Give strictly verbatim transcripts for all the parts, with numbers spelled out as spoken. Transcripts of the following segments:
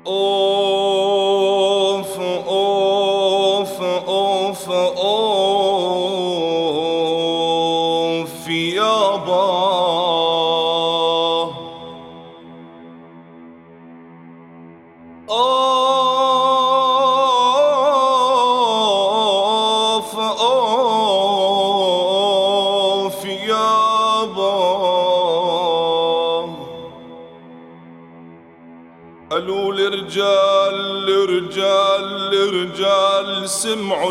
أوف أوف أوف أوف يابا أوف أوف يابا. قالوا الرجال الرجال الرجال سمعوا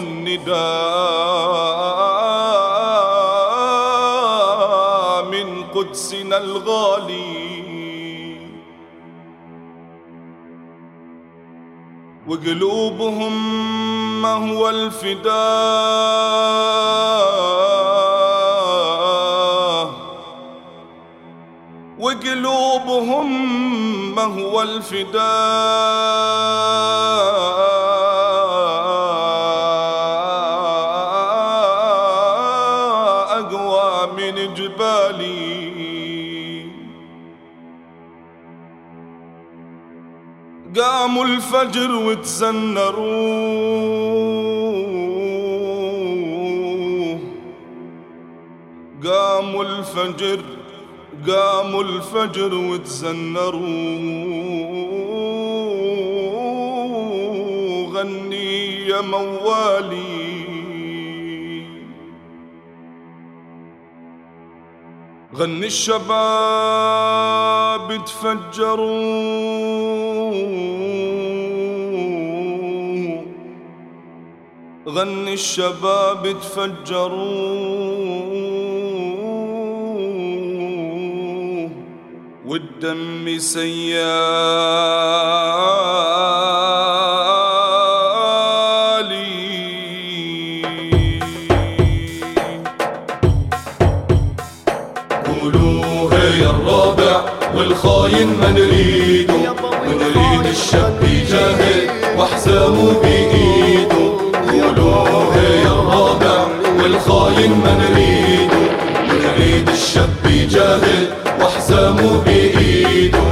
النداء من قدسنا الغالي، وقلوبهم ما هو الفداء، وقلوبهم ما هو الفداء أقوى من جبالي. قاموا الفجر وتزنروا، قاموا الفجر قاموا الفجر وتزنروا، غني يا موالي غني الشباب تفجروا، غني الشباب تفجروا، والدم سيالي. قولوا هيا الرابع والخاين ما نريده، ونريد الشاب يجاهد واحزامه بإيده. قولوا هيا الرابع والخاين ما نريده، ونريد الشاب يجاهد واحزامه بإيده.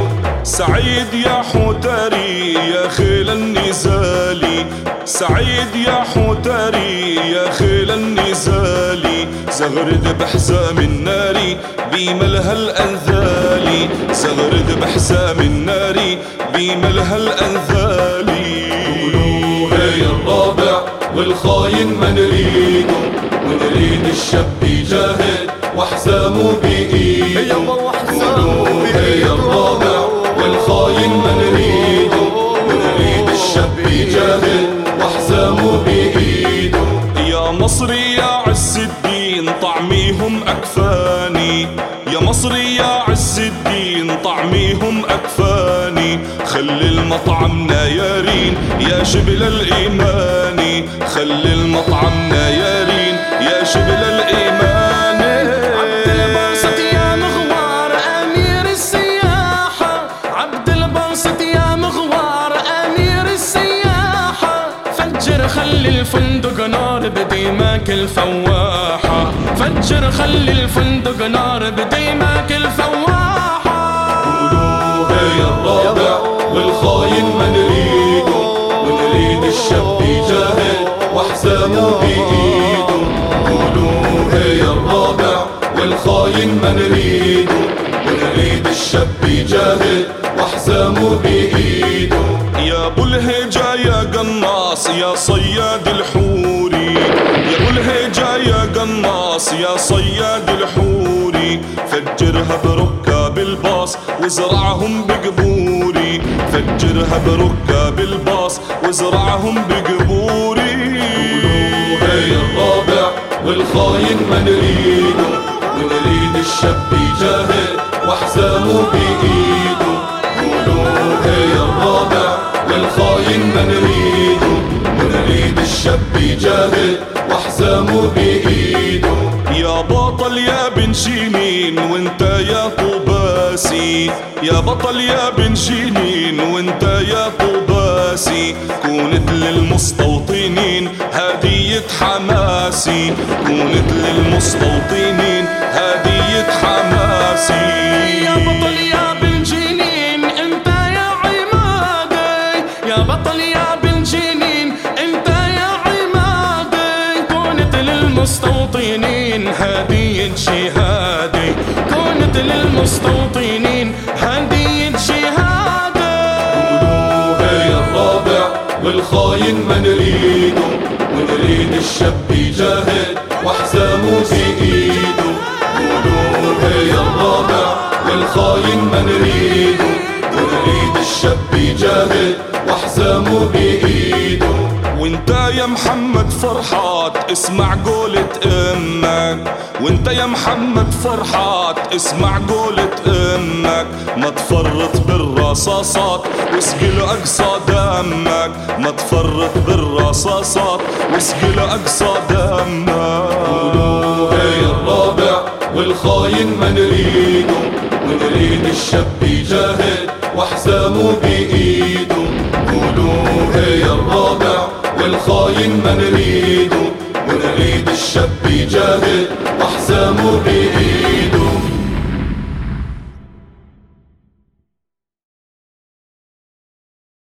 سعيد يا حوتري يا خيل النزالي، سعيد يا حوتري يا خيل النزالي، زغرد بحزام النار بملها الأنذالي، زغرد بحزام النار بملها الأنذالي. قولوا هيا الرابع والخاين ما نريده، ونريد الشاب يجاهد واحزامه بإيده. قولوا هيا الرابع والخاين ما نريده، ونريد الشاب يجاهد واحزامه بإيده. يا مصري يا عز الدين طعميهم أكفاني، يا مصري يا عز الدين طعميهم أكفاني، خلي المطعمنا يارين يا شبل الإيمان، خلي المطعمنا يارين يا شبل الإيمان. عبد الباسط يا مغوار أمير السياحة، عبد الباسط يا مغوار أمير السياحة، فجر خلي الفندق نار بديماك الفواحة، فجر خلي الفندق نار بديماك الفواحة. قولوا هيا الرابع والخاين ما نريده، ونريد الشاب يجاهد واحزامه بإيده. قولوا هيا الرابع والخاين ما نريده، ونريد الشاب يجاهد واحزامه بإيده. يا ابو الهجا يا قناص يا صياد الحوري، يا ابو الهجا يا قناص يا صياد الحوري، فجرها بركاب الباص وزرعهم بقبوري، فجرها بركاب الباص وزرعهم بقبوري. قولوا هيا الرابع والخاين ما نريده، ونريد الشاب يجاهد واحزامه بإيده. قولوا هيا الرابع والخاين ما نريده، ونريد الشاب يجاهد واحزامه بإيده. يا بطل يا بن شيمين وانت يا طوباسي، يا بطل يا بن شيمين وانت يا طوباسي، كونت للمستوطنين هدية حماسي، كونت للمستوطنين هدية حماسي. يا بطل يا بن جنين انت يا عمادي، للمستوطنين هدية جهادي، كنت للمستوطنين هدية جهادي. قولوها يا الرابع والخاين ما نريده، ونريد الشاب يجاهد واحزامه بإيده. قولوها يا الرابع والخاين ما نريده، ونريد الشاب يجاهد واحزامه بإيده. وانت يا محمد فرحات اسمع قولة امك، وانت يا محمد فرحات اسمع قولة امك، ما تفرط بالرصاصات واسقي له اقصى دمك، ما تفرط بالرصاصات واسقي له اقصى دمك. قولوها يا الرابع والخاين ما نريده، ونريد الشاب يجاهد واحزامه بإيده. قولوها يا الرابع والخاين ما نريده، ونريد الشاب يجاهد واحزامه بإيده.